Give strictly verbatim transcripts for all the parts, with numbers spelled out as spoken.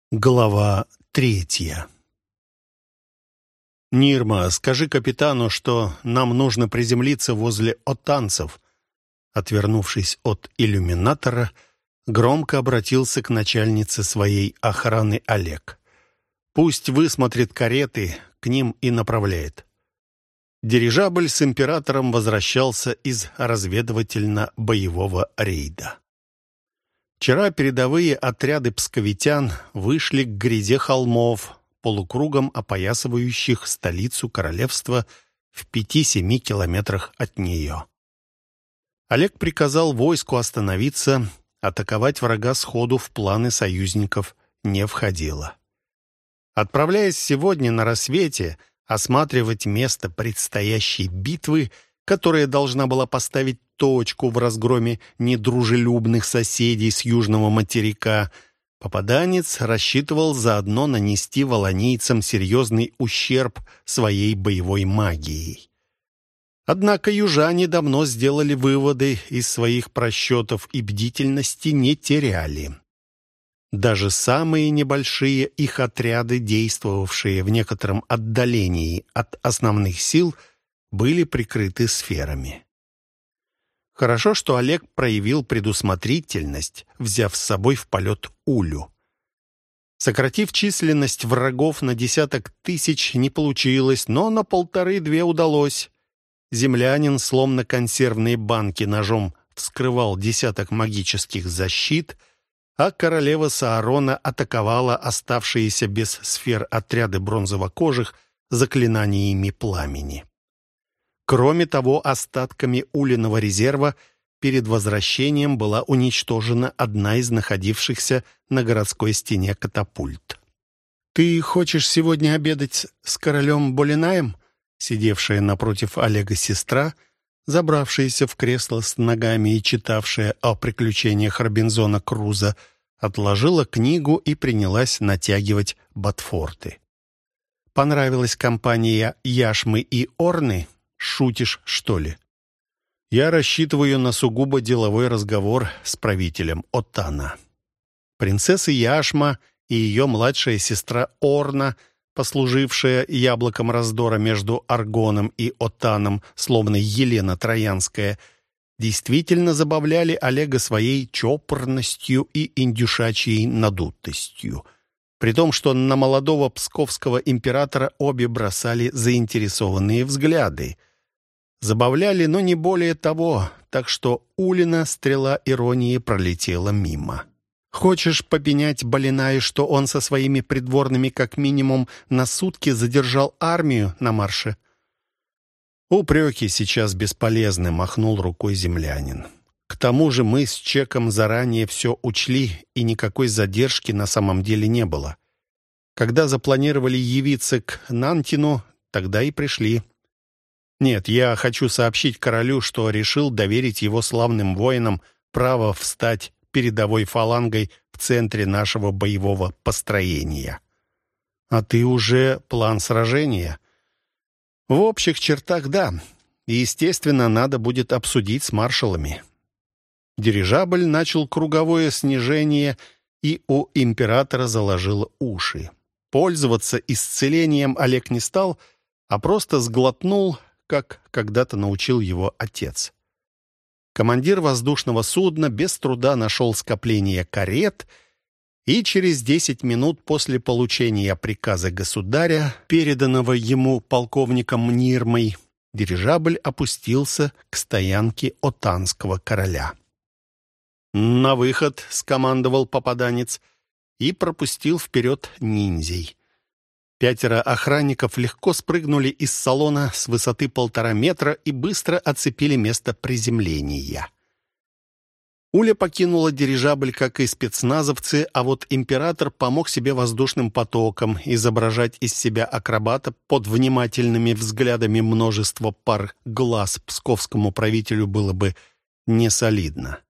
Глава третья. «Нирма, скажи капитану, что нам нужно приземлиться возле отанцев». Отвернувшись от иллюминатора, громко обратился к начальнице своей охраны Олег. «Пусть высмотрит кареты, к ним и направляет». Дирижабль с императором возвращался из разведывательно-боевого рейда. Вчера передовые отряды псковитян вышли к гряде холмов, полукругом опоясывающих столицу королевства в пяти-семи километрах от нее. Олег приказал войску остановиться, атаковать врага сходу в планы союзников не входило. Отправляясь сегодня на рассвете осматривать место предстоящей битвы, которая должна была поставить точку в разгроме недружелюбных соседей с южного материка, попаданец рассчитывал заодно нанести волонийцам серьезный ущерб своей боевой магией. Однако южане давно сделали выводы из своих просчетов и бдительности не теряли. Даже самые небольшие их отряды, действовавшие в некотором отдалении от основных сил, были прикрыты сферами. Хорошо, что Олег проявил предусмотрительность, взяв с собой в полет Улю. Сократив численность врагов на десяток тысяч не получилось, но на полторы-две удалось. Землянин, словно консервные банки, ножом вскрывал десяток магических защит, а королева Саарона атаковала оставшиеся без сфер отряды бронзовокожих заклинаниями пламени. Кроме того, остатками Улиного резерва перед возвращением была уничтожена одна из находившихся на городской стене катапульт. «Ты хочешь сегодня обедать с королем Болинаем?» Сидевшая напротив Олега сестра, забравшаяся в кресло с ногами и читавшая о приключениях Робинзона Круза, отложила книгу и принялась натягивать ботфорты. «Понравилась компания Яшмы и Орны? Шутишь, что ли?» «Я рассчитываю на сугубо деловой разговор с правителем Отана». Принцесса Яшма и ее младшая сестра Орна, послужившая яблоком раздора между Аргоном и Отаном, словно Елена Троянская, действительно забавляли Олега своей чопорностью и индюшачьей надутостью. При том, что на молодого псковского императора обе бросали заинтересованные взгляды. Забавляли, но не более того, так что Улина стрела иронии пролетела мимо. «Хочешь попенять Болинаю, что он со своими придворными как минимум на сутки задержал армию на марше?» «Упреки сейчас бесполезны», — махнул рукой землянин. «К тому же мы с Чеком заранее все учли, и никакой задержки на самом деле не было. Когда запланировали явиться к Нантину, тогда и пришли. Нет, я хочу сообщить королю, что решил доверить его славным воинам право встать передовой фалангой в центре нашего боевого построения». «А ты уже план сражения?» «В общих чертах, да. И, естественно, надо будет обсудить с маршалами». Дирижабль начал круговое снижение, и у императора заложило уши. Пользоваться исцелением Олег не стал, а просто сглотнул, как когда-то научил его отец. Командир воздушного судна без труда нашел скопление карет, и через десять минут после получения приказа государя, переданного ему полковником Нирмой, дирижабль опустился к стоянке отанского короля. «На выход!» — скомандовал попаданец и пропустил вперед ниндзей. Пятеро охранников легко спрыгнули из салона с высоты полтора метра и быстро оцепили место приземления. Уля покинула дирижабль, как и спецназовцы, а вот император помог себе воздушным потоком. Изображать из себя акробата под внимательными взглядами множества пар глаз псковскому правителю было бы несолидно.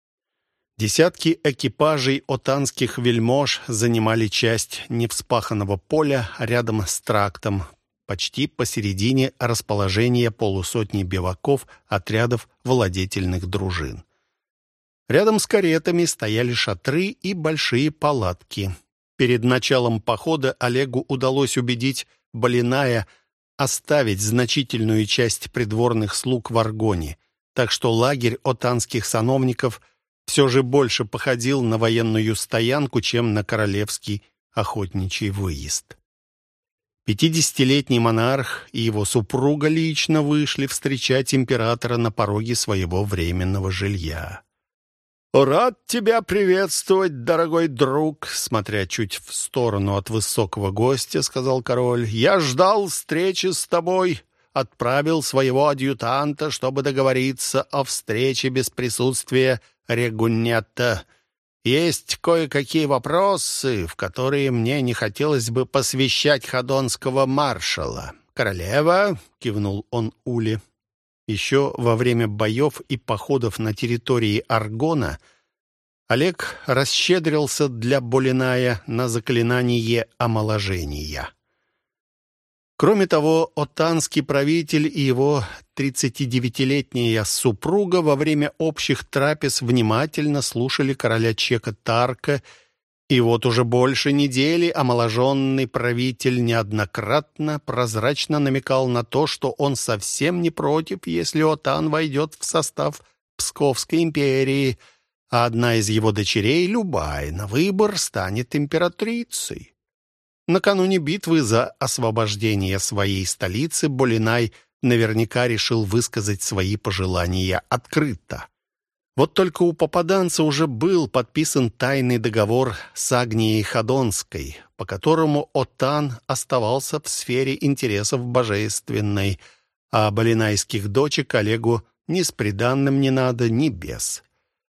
Десятки экипажей отанских вельмож занимали часть невспаханного поля рядом с трактом, почти посередине расположения полусотни биваков отрядов владетельных дружин. Рядом с каретами стояли шатры и большие палатки. Перед началом похода Олегу удалось убедить Балиная оставить значительную часть придворных слуг в Аргоне, так что лагерь отанских сановников все же больше походил на военную стоянку, чем на королевский охотничий выезд. Пятидесятилетний монарх и его супруга лично вышли встречать императора на пороге своего временного жилья. «Рад тебя приветствовать, дорогой друг», — смотря чуть в сторону от высокого гостя, сказал король. «Я ждал встречи с тобой, отправил своего адъютанта, чтобы договориться о встрече без присутствия регунета. Есть кое-какие вопросы, в которые мне не хотелось бы посвящать ходонского маршала. Королева», — кивнул он Уле. Еще во время боев и походов на территории Аргона Олег расщедрился для Балиная на заклинание омоложения. Кроме того, отанский правитель и его тридцатидевятилетняя супруга во время общих трапез внимательно слушали короля Чека Тарка, и вот уже больше недели омоложенный правитель неоднократно прозрачно намекал на то, что он совсем не против, если Отан войдет в состав Псковской империи, а одна из его дочерей, Любай, на выбор станет императрицей. Накануне битвы за освобождение своей столицы Балинай наверняка решил высказать свои пожелания открыто. Вот только у попаданца уже был подписан тайный договор с Агнией Ходонской, по которому Отан оставался в сфере интересов божественной, а балинайских дочек Олегу ни с приданным не надо, ни без.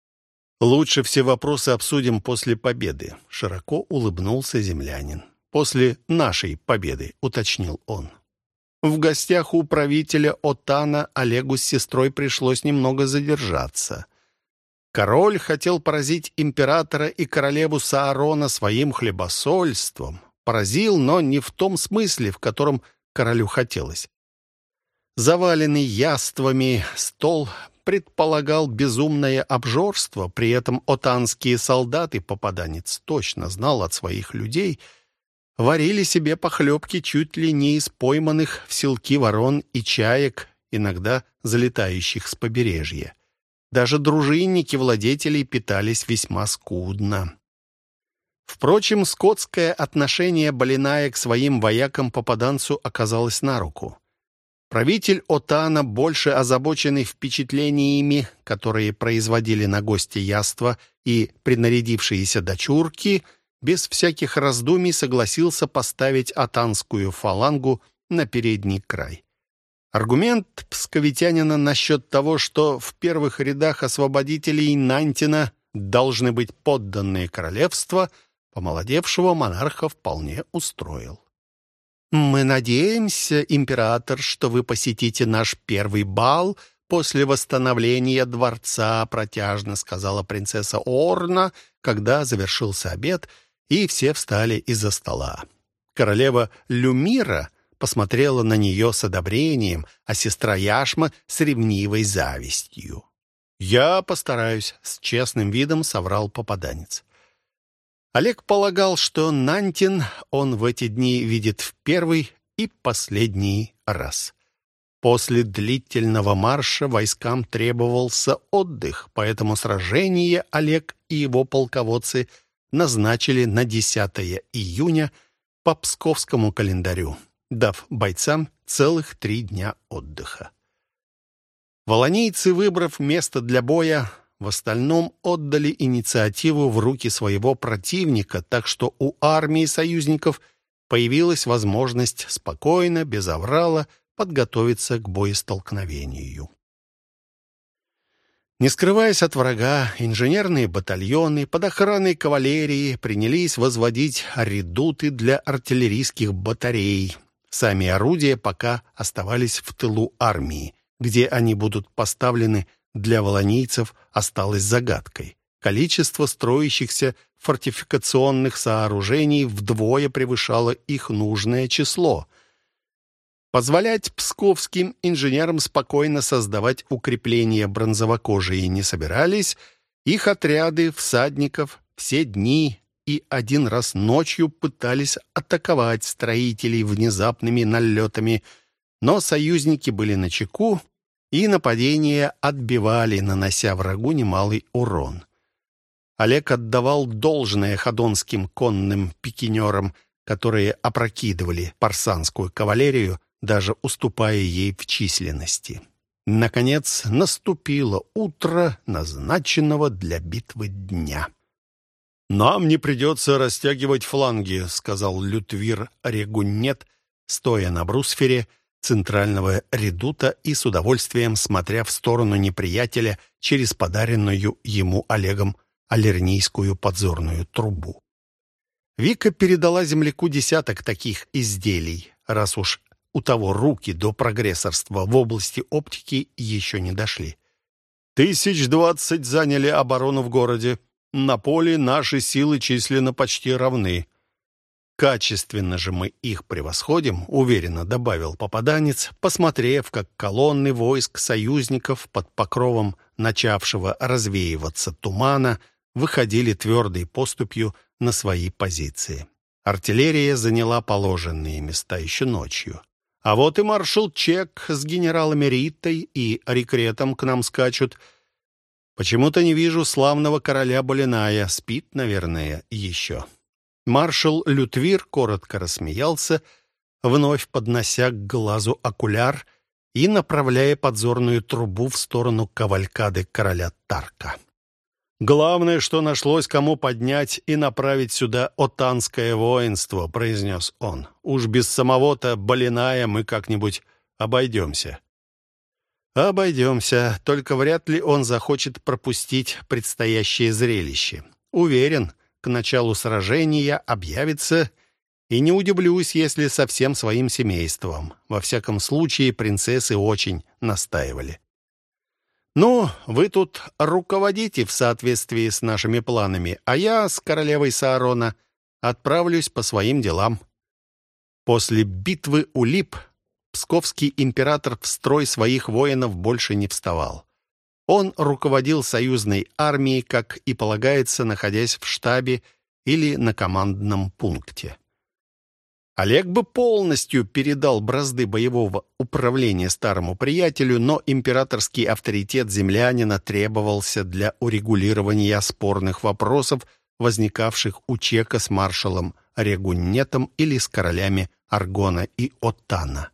«Лучше все вопросы обсудим после победы», — широко улыбнулся землянин. «После нашей победы», — уточнил он. В гостях у правителя Отана Олегу с сестрой пришлось немного задержаться. Король хотел поразить императора и королеву Саарона своим хлебосольством. Поразил, но не в том смысле, в котором королю хотелось. Заваленный яствами стол предполагал безумное обжорство, при этом отанские солдаты, попаданец точно знал от своих людей, варили себе похлебки чуть ли не из пойманных в селки ворон и чаек, иногда залетающих с побережья. Даже дружинники владетелей питались весьма скудно. Впрочем, скотское отношение Балиная к своим воякам-попаданцу оказалось на руку. Правитель Отана, больше озабоченный впечатлениями, которые производили на гостя яства и принарядившиеся дочурки, без всяких раздумий согласился поставить отанскую фалангу на передний край. Аргумент псковитянина насчет того, что в первых рядах освободителей Нантина должны быть подданные королевства, помолодевшего монарха вполне устроил. «Мы надеемся, император, что вы посетите наш первый бал после восстановления дворца», протяжно сказала принцесса Орна, когда завершился обед, и все встали из-за стола. Королева Люмира посмотрела на нее с одобрением, а сестра Яшма с ревнивой завистью. «Я постараюсь», — с честным видом соврал попаданец. Олег полагал, что Нантин он в эти дни видит в первый и последний раз. После длительного марша войскам требовался отдых, поэтому сражение Олег и его полководцы назначили на десятое июня по псковскому календарю, дав бойцам целых три дня отдыха. Волонийцы, выбрав место для боя, в остальном отдали инициативу в руки своего противника, так что у армии союзников появилась возможность спокойно, без аврала, подготовиться к боестолкновению. Не скрываясь от врага, инженерные батальоны под охраной кавалерии принялись возводить редуты для артиллерийских батарей. Сами орудия пока оставались в тылу армии. Где они будут поставлены, для волонийцев осталось загадкой. Количество строящихся фортификационных сооружений вдвое превышало их нужное число. Позволять псковским инженерам спокойно создавать укрепления бронзовокожие не собирались. Их отряды всадников все дни и один раз ночью пытались атаковать строителей внезапными налетами, но союзники были начеку, и нападения отбивали, нанося врагу немалый урон. Олег отдавал должное ходонским конным пикинерам, которые опрокидывали парсанскую кавалерию, даже уступая ей в численности. Наконец наступило утро назначенного для битвы дня. «Нам не придется растягивать фланги», — сказал Лютвир Регуннет, стоя на брусфере центрального редута и с удовольствием смотря в сторону неприятеля через подаренную ему Олегом алернийскую подзорную трубу. Вика передала земляку десяток таких изделий, раз уж у того руки до прогрессорства в области оптики еще не дошли. «Тысяч двадцать заняли оборону в городе. На поле наши силы численно почти равны. Качественно же мы их превосходим», — уверенно добавил попаданец, посмотрев, как колонны войск союзников под покровом начавшего развеиваться тумана выходили твердой поступью на свои позиции. Артиллерия заняла положенные места еще ночью. А вот и маршал Чек с генералами Риттой и Рекретом к нам скачут. Почему-то не вижу славного короля Болиная. Спит, наверное, еще. Маршал Лютвир коротко рассмеялся, вновь поднося к глазу окуляр и направляя подзорную трубу в сторону кавалькады короля Тарка. «Главное, что нашлось кому поднять и направить сюда отанское воинство», — произнес он. «Уж без самого-то Болиная мы как-нибудь обойдемся». «Обойдемся, только вряд ли он захочет пропустить предстоящее зрелище. Уверен, к началу сражения объявится, и не удивлюсь, если со всем своим семейством. Во всяком случае, принцессы очень настаивали». «Ну, вы тут руководите в соответствии с нашими планами, а я с королевой Саарона отправлюсь по своим делам». После битвы у Лип псковский император в строй своих воинов больше не вставал. Он руководил союзной армией, как и полагается, находясь в штабе или на командном пункте. Олег бы полностью передал бразды боевого управления старому приятелю, но императорский авторитет землянина требовался для урегулирования спорных вопросов, возникавших у Чека с маршалом Регуннетом или с королями Аргона и Оттана.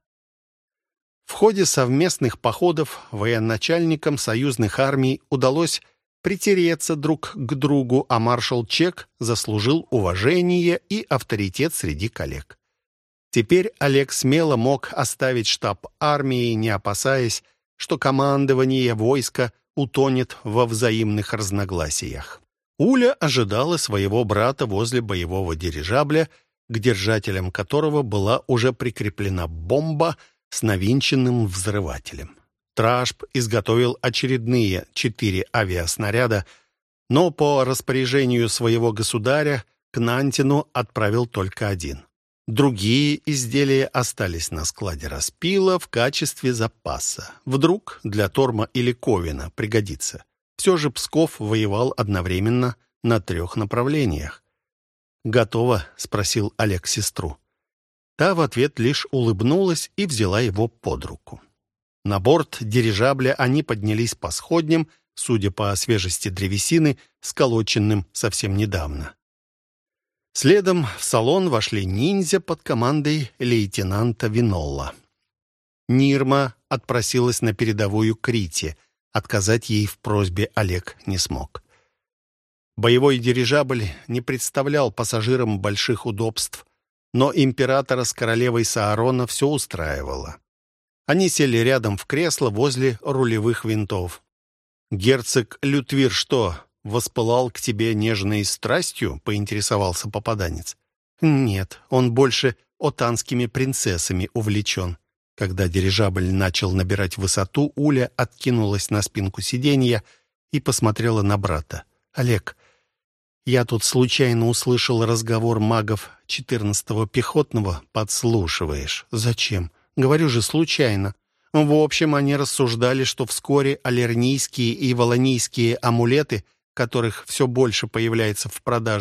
В ходе совместных походов военачальникам союзных армий удалось притереться друг к другу, а маршал Чек заслужил уважение и авторитет среди коллег. Теперь Олег смело мог оставить штаб армии, не опасаясь, что командование войска утонет во взаимных разногласиях. Уля ожидала своего брата возле боевого дирижабля, к держателям которого была уже прикреплена бомба с навинченным взрывателем. Тражб изготовил очередные четыре авиаснаряда, но по распоряжению своего государя к Нантину отправил только один. Другие изделия остались на складе распила в качестве запаса. Вдруг для Торма или Ковина пригодится. Все же Псков воевал одновременно на трех направлениях. «Готово?» — спросил Олег сестру. Та в ответ лишь улыбнулась и взяла его под руку. На борт дирижабля они поднялись по сходням, судя по свежести древесины, сколоченным совсем недавно. Следом в салон вошли ниндзя под командой лейтенанта Винолла. Нирма отпросилась на передовую к Рите. Отказать ей в просьбе Олег не смог. Боевой дирижабль не представлял пассажирам больших удобств, но императора с королевой Саарона все устраивало. Они сели рядом в кресло возле рулевых винтов. «Герцог Лютвир что, воспылал к тебе нежной страстью?» — поинтересовался попаданец. «Нет, он больше отанскими принцессами увлечен». Когда дирижабль начал набирать высоту, Уля откинулась на спинку сиденья и посмотрела на брата. «Олег, я тут случайно услышал разговор магов четырнадцатого пехотного. Подслушиваешь. Зачем? Говорю же, случайно. В общем, они рассуждали, что вскоре алернийские и волонийские амулеты, которых все больше появляется в продаже,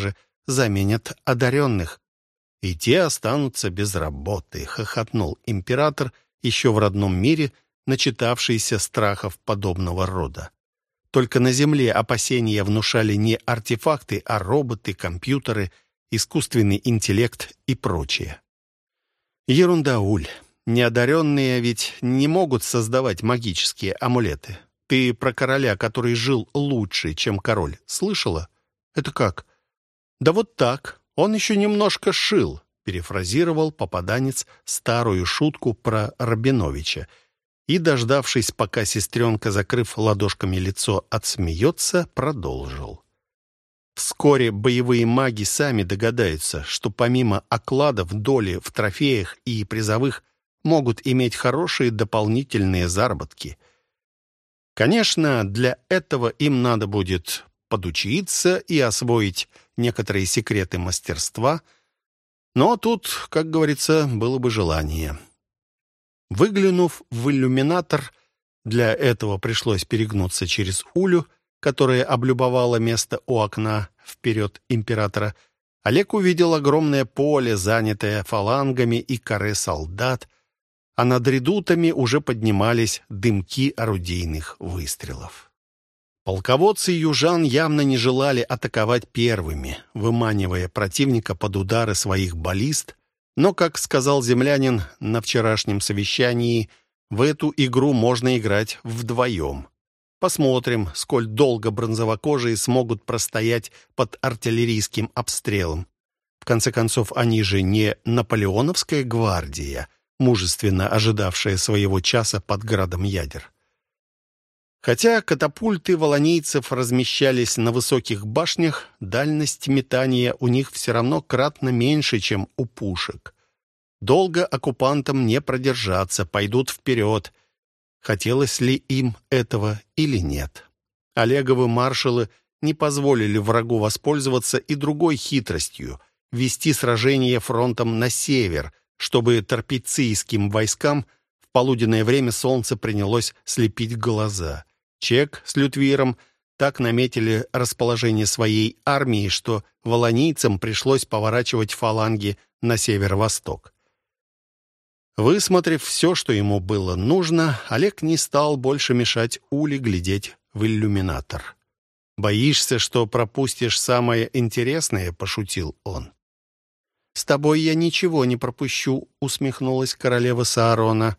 заменят одаренных. И те останутся без работы», — хохотнул император, еще в родном мире начитавшийся страхов подобного рода. Только на Земле опасения внушали не артефакты, а роботы, компьютеры, искусственный интеллект и прочее. Ерунда, Уль. Неодаренные ведь не могут создавать магические амулеты. Ты про короля, который жил лучше, чем король, слышала? Это как? Да вот так. Он еще немножко шил, перефразировал попаданец старую шутку про Рабиновича. И, дождавшись, пока сестренка, закрыв ладошками лицо, отсмеется, продолжил. Вскоре боевые маги сами догадаются, что помимо окладов, доли в трофеях и призовых могут иметь хорошие дополнительные заработки. Конечно, для этого им надо будет подучиться и освоить некоторые секреты мастерства, но тут, как говорится, было бы желание. Выглянув в иллюминатор, для этого пришлось перегнуться через Улю, которая облюбовала место у окна вперед императора, Олег увидел огромное поле, занятое фалангами и каре солдат, а над редутами уже поднимались дымки орудийных выстрелов. Полководцы южан явно не желали атаковать первыми, выманивая противника под удары своих баллист, но, как сказал землянин на вчерашнем совещании, в эту игру можно играть вдвоем. Посмотрим, сколь долго бронзовокожие смогут простоять под артиллерийским обстрелом. В конце концов, они же не наполеоновская гвардия, мужественно ожидавшая своего часа под градом ядер. Хотя катапульты волонийцев размещались на высоких башнях, дальность метания у них все равно кратно меньше, чем у пушек. Долго оккупантам не продержаться, пойдут вперед. Хотелось ли им этого или нет? Олеговы маршалы не позволили врагу воспользоваться и другой хитростью — вести сражение фронтом на север, чтобы торпецийским войскам в полуденное время солнце принялось слепить глаза. Чек с Лютвиром так наметили расположение своей армии, что волонийцам пришлось поворачивать фаланги на северо-восток. Высмотрев все, что ему было нужно, Олег не стал больше мешать Уле глядеть в иллюминатор. «Боишься, что пропустишь самое интересное?» — пошутил он. «С тобой я ничего не пропущу», — усмехнулась королева Саарона.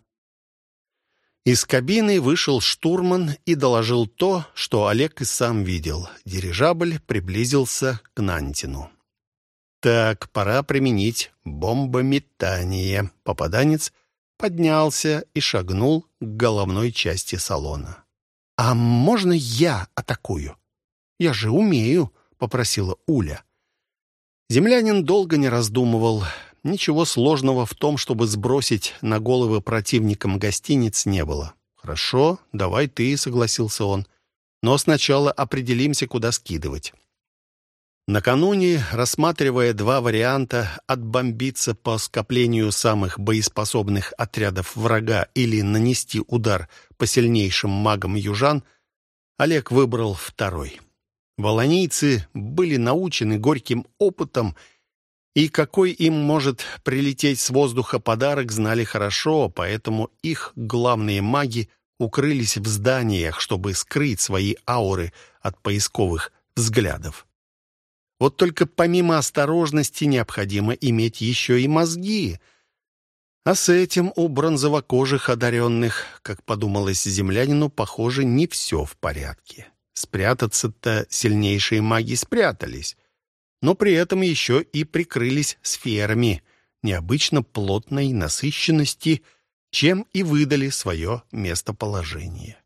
Из кабины вышел штурман и доложил то, что Олег и сам видел. Дирижабль приблизился к Нантину. «Так, пора применить бомбометание». Попаданец поднялся и шагнул к головной части салона. «А можно я атакую? Я же умею», — попросила Уля. Землянин долго не раздумывал. Ничего сложного в том, чтобы сбросить на головы противникам гостиниц, не было. «Хорошо, давай ты», — согласился он. «Но сначала определимся, куда скидывать». Накануне, рассматривая два варианта отбомбиться по скоплению самых боеспособных отрядов врага или нанести удар по сильнейшим магам южан, Олег выбрал второй. Волонийцы были научены горьким опытом, и какой им может прилететь с воздуха подарок, знали хорошо, поэтому их главные маги укрылись в зданиях, чтобы скрыть свои ауры от поисковых взглядов. Вот только помимо осторожности необходимо иметь еще и мозги. А с этим у бронзовокожих одаренных, как подумалось землянину, похоже, не все в порядке. Спрятаться-то сильнейшие маги спрятались, но при этом еще и прикрылись сферами необычно плотной насыщенности, чем и выдали свое местоположение.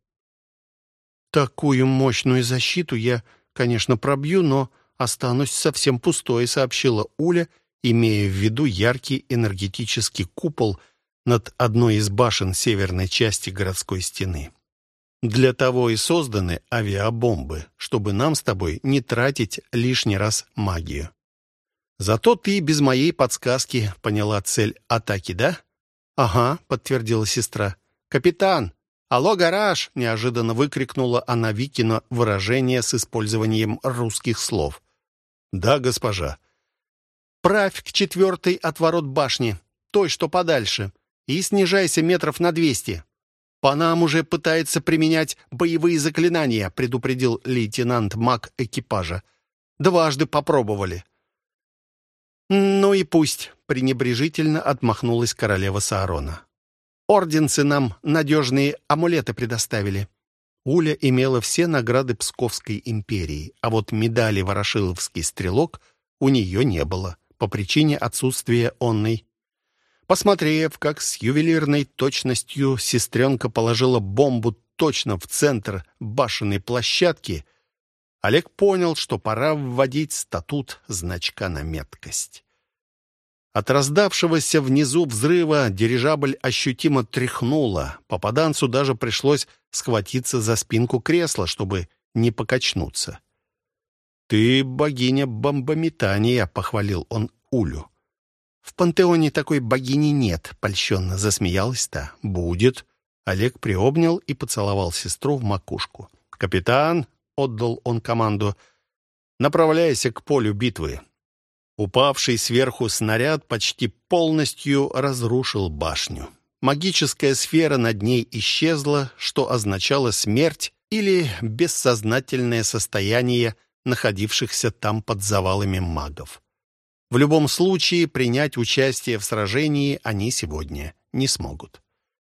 «Такую мощную защиту я, конечно, пробью, но останусь совсем пустой», — сообщила Уля, имея в виду яркий энергетический купол над одной из башен северной части городской стены. «Для того и созданы авиабомбы, чтобы нам с тобой не тратить лишний раз магию. Зато ты без моей подсказки поняла цель атаки, да?» «Ага», — подтвердила сестра. «Капитан! Алло, гараж!» — неожиданно выкрикнула она Викина выражение с использованием русских слов. «Да, госпожа». Правь к четвертой от ворот башни, той, что подальше, и снижайся метров на двести. По нам уже пытается применять боевые заклинания», предупредил лейтенант маг экипажа. «Дважды попробовали». «Ну и пусть», — пренебрежительно отмахнулась королева Саарона. «Орденцы нам надежные амулеты предоставили». Уля имела все награды Псковской империи, а вот медали «Ворошиловский стрелок» у нее не было, по причине отсутствия онной. Посмотрев, как с ювелирной точностью сестренка положила бомбу точно в центр башенной площадки, Олег понял, что пора вводить статут значка на меткость. От раздавшегося внизу взрыва дирижабль ощутимо тряхнуло. Попаданцу даже пришлось схватиться за спинку кресла, чтобы не покачнуться. «Ты богиня бомбометания», — похвалил он Улю. «В пантеоне такой богини нет», — польщенно засмеялась та. «Будет». Олег приобнял и поцеловал сестру в макушку. «Капитан», — отдал он команду, — «направляйся к полю битвы». Упавший сверху снаряд почти полностью разрушил башню. Магическая сфера над ней исчезла, что означало смерть или бессознательное состояние находившихся там под завалами магов. В любом случае, принять участие в сражении они сегодня не смогут.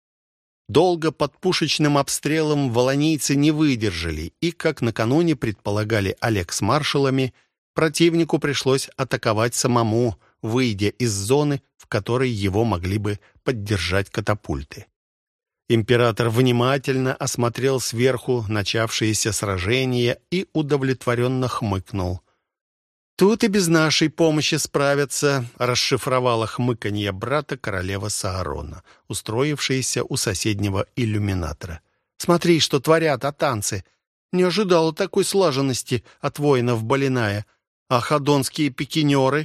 Долго под пушечным обстрелом волонийцы не выдержали, и, как накануне предполагали Олег с маршалами, противнику пришлось атаковать самому, выйдя из зоны, в которой его могли бы поддержать катапульты. Император внимательно осмотрел сверху начавшееся сражение и удовлетворенно хмыкнул. «Тут и без нашей помощи справятся», — расшифровала хмыканье брата королева Саарона, устроившаяся у соседнего иллюминатора. «Смотри, что творят атанцы! Не ожидала такой слаженности от воинов Балиная. А ходонские пикинеры?»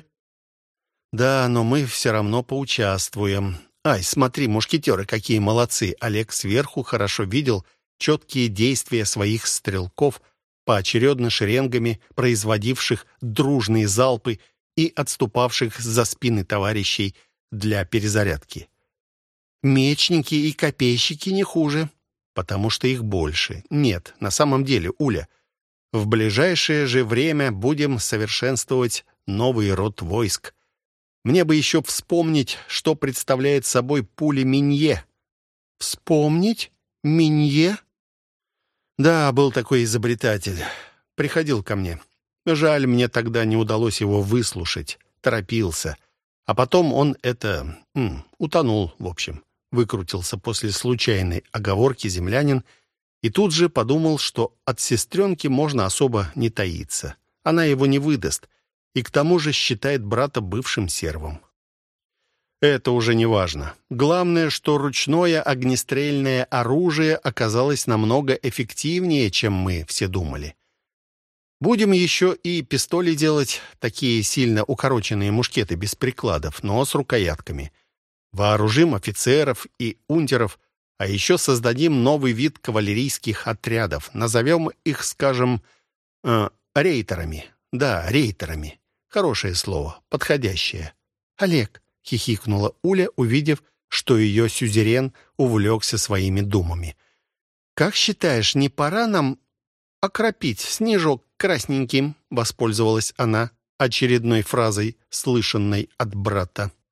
«Да, но мы все равно поучаствуем. Ай, смотри, мушкетеры какие молодцы!» Олег сверху хорошо видел четкие действия своих стрелков, поочередно шеренгами производивших дружные залпы и отступавших за спины товарищей для перезарядки. «Мечники и копейщики не хуже, потому что их больше. Нет, на самом деле, Уля, в ближайшее же время будем совершенствовать новый род войск. Мне бы еще вспомнить, что представляет собой пуля Минье». «Вспомнить? Минье?» «Да, был такой изобретатель. Приходил ко мне. Жаль, мне тогда не удалось его выслушать. Торопился. А потом он это... М, утонул, в общем». Выкрутился после случайной оговорки землянин и тут же подумал, что от сестренки можно особо не таиться. Она его не выдаст и к тому же считает брата бывшим сервом. Это уже не важно. Главное, что ручное огнестрельное оружие оказалось намного эффективнее, чем мы все думали. Будем еще и пистоли делать, такие сильно укороченные мушкеты без прикладов, но с рукоятками. Вооружим офицеров и унтеров, а еще создадим новый вид кавалерийских отрядов. Назовем их, скажем, э, рейтерами. Да, рейтерами. Хорошее слово, подходящее. «Олег», — хихикнула Уля, увидев, что ее сюзерен увлекся своими думами. «Как считаешь, не пора нам окропить снежок красненьким?» — воспользовалась она очередной фразой, слышанной от брата.